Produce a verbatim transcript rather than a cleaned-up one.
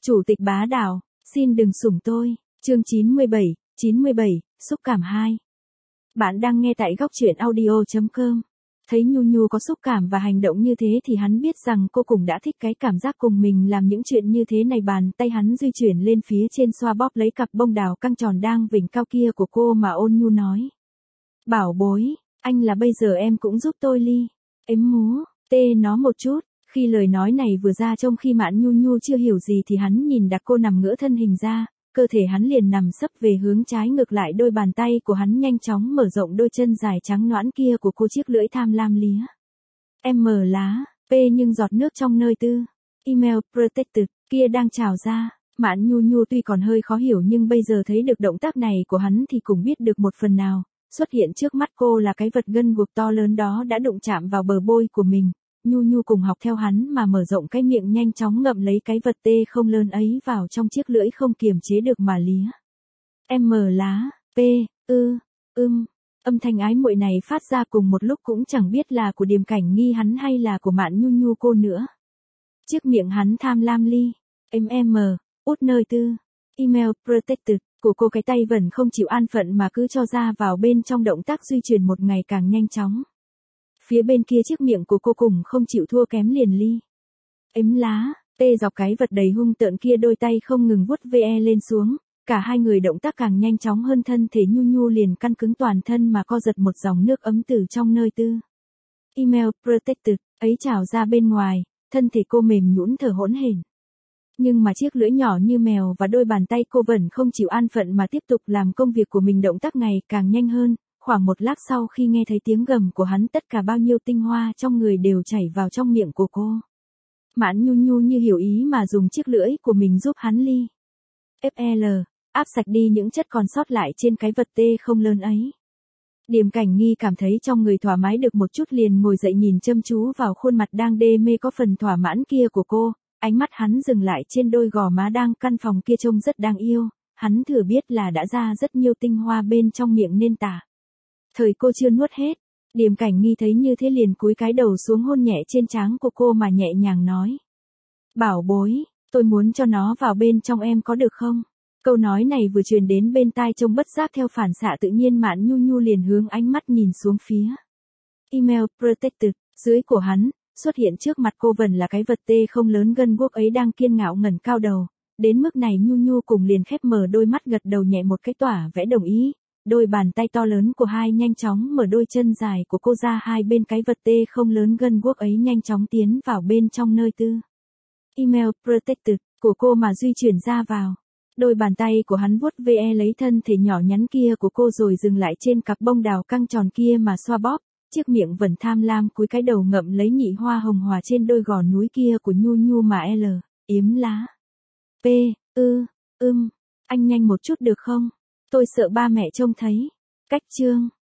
Chủ tịch bá đạo, xin đừng sủng tôi. Chương chín mươi bảy, chín mươi bảy, xúc cảm hai. Bạn đang nghe tại góc truyện audio chấm com. Thấy Nhu Nhu có xúc cảm và hành động như thế thì hắn biết rằng cô cũng đã thích cái cảm giác cùng mình làm những chuyện như thế này. Bàn tay hắn di chuyển lên phía trên xoa bóp lấy cặp bông đào căng tròn đang vểnh cao kia của cô mà ôn nhu nói. Bảo bối, anh là bây giờ em cũng giúp tôi ly. Ếm múa, tê nó một chút. Khi lời nói này vừa ra trong khi Mạn Nhu Nhu chưa hiểu gì thì hắn nhìn đặt cô nằm ngửa thân hình ra, cơ thể hắn liền nằm sấp về hướng trái ngược lại, đôi bàn tay của hắn nhanh chóng mở rộng đôi chân dài trắng nõn kia của cô, chiếc lưỡi tham lam lía. Em mở lá, p nhưng giọt nước trong nơi tư. Email protected kia đang trào ra. Mạn Nhu Nhu tuy còn hơi khó hiểu nhưng bây giờ thấy được động tác này của hắn thì cũng biết được một phần nào. Xuất hiện trước mắt cô là cái vật gân guộc to lớn đó đã đụng chạm vào bờ môi của mình. Nhu Nhu cùng học theo hắn mà mở rộng cái miệng nhanh chóng ngậm lấy cái vật tê không lớn ấy vào trong chiếc lưỡi không kiềm chế được mà lía. Em mở lá, p, ư, ưm, âm thanh ái muội này phát ra cùng một lúc cũng chẳng biết là của Điềm Cảnh Nghi hắn hay là của Mạn Nhu Nhu cô nữa. Chiếc miệng hắn tham lam ly, em em mờ, út nơi tư, email protected của cô, cái tay vẫn không chịu an phận mà cứ cho ra vào bên trong, động tác di chuyển một ngày càng nhanh chóng. Phía bên kia chiếc miệng của cô cùng không chịu thua kém liền ly. Ếm lá, tê dọc cái vật đầy hung tợn kia, đôi tay không ngừng vuốt ve lên xuống, cả hai người động tác càng nhanh chóng hơn, thân thể Nhu Nhu liền căng cứng toàn thân mà co giật, một dòng nước ấm từ trong nơi tư. Email protected ấy trào ra bên ngoài, thân thể cô mềm nhũn thở hỗn hển. Nhưng mà chiếc lưỡi nhỏ như mèo và đôi bàn tay cô vẫn không chịu an phận mà tiếp tục làm công việc của mình, động tác ngày càng nhanh hơn. Khoảng một lát sau khi nghe thấy tiếng gầm của hắn, tất cả bao nhiêu tinh hoa trong người đều chảy vào trong miệng của cô. Mạn Nhu Nhu như hiểu ý mà dùng chiếc lưỡi của mình giúp hắn ly. ép lờ, áp sạch đi những chất còn sót lại trên cái vật tê không lớn ấy. Điềm Cảnh Nghi cảm thấy trong người thoải mái được một chút liền ngồi dậy nhìn chăm chú vào khuôn mặt đang đê mê có phần thỏa mãn kia của cô, ánh mắt hắn dừng lại trên đôi gò má đang căn phòng kia trông rất đáng yêu, hắn thừa biết là đã ra rất nhiều tinh hoa bên trong miệng nên tả. Thời cô chưa nuốt hết, Điềm Cảnh Nghi thấy như thế liền cúi cái đầu xuống hôn nhẹ trên trán của cô mà nhẹ nhàng nói. Bảo bối, tôi muốn cho nó vào bên trong em có được không? Câu nói này vừa truyền đến bên tai, trông bất giác theo phản xạ tự nhiên Mạn Nhu Nhu liền hướng ánh mắt nhìn xuống phía. Email protected, dưới của hắn, xuất hiện trước mặt cô vẫn là cái vật tê không lớn gân guốc ấy đang kiên ngạo ngẩng cao đầu. Đến mức này Nhu Nhu cùng liền khép mở đôi mắt, gật đầu nhẹ một cái tỏa vẽ đồng ý. Đôi bàn tay to lớn của hai nhanh chóng mở đôi chân dài của cô ra hai bên cái vật tê không lớn gân guốc ấy, nhanh chóng tiến vào bên trong nơi tư. Email protected của cô mà di chuyển ra vào. Đôi bàn tay của hắn vuốt ve lấy thân thể nhỏ nhắn kia của cô rồi dừng lại trên cặp bông đào căng tròn kia mà xoa bóp, chiếc miệng vẫn tham lam cúi cái đầu ngậm lấy nhị hoa hồng hòa trên đôi gò núi kia của Nhu Nhu mà L, yếm lá. P, ư, ưm, anh nhanh một chút được không? Tôi sợ ba mẹ trông thấy. Cách chương.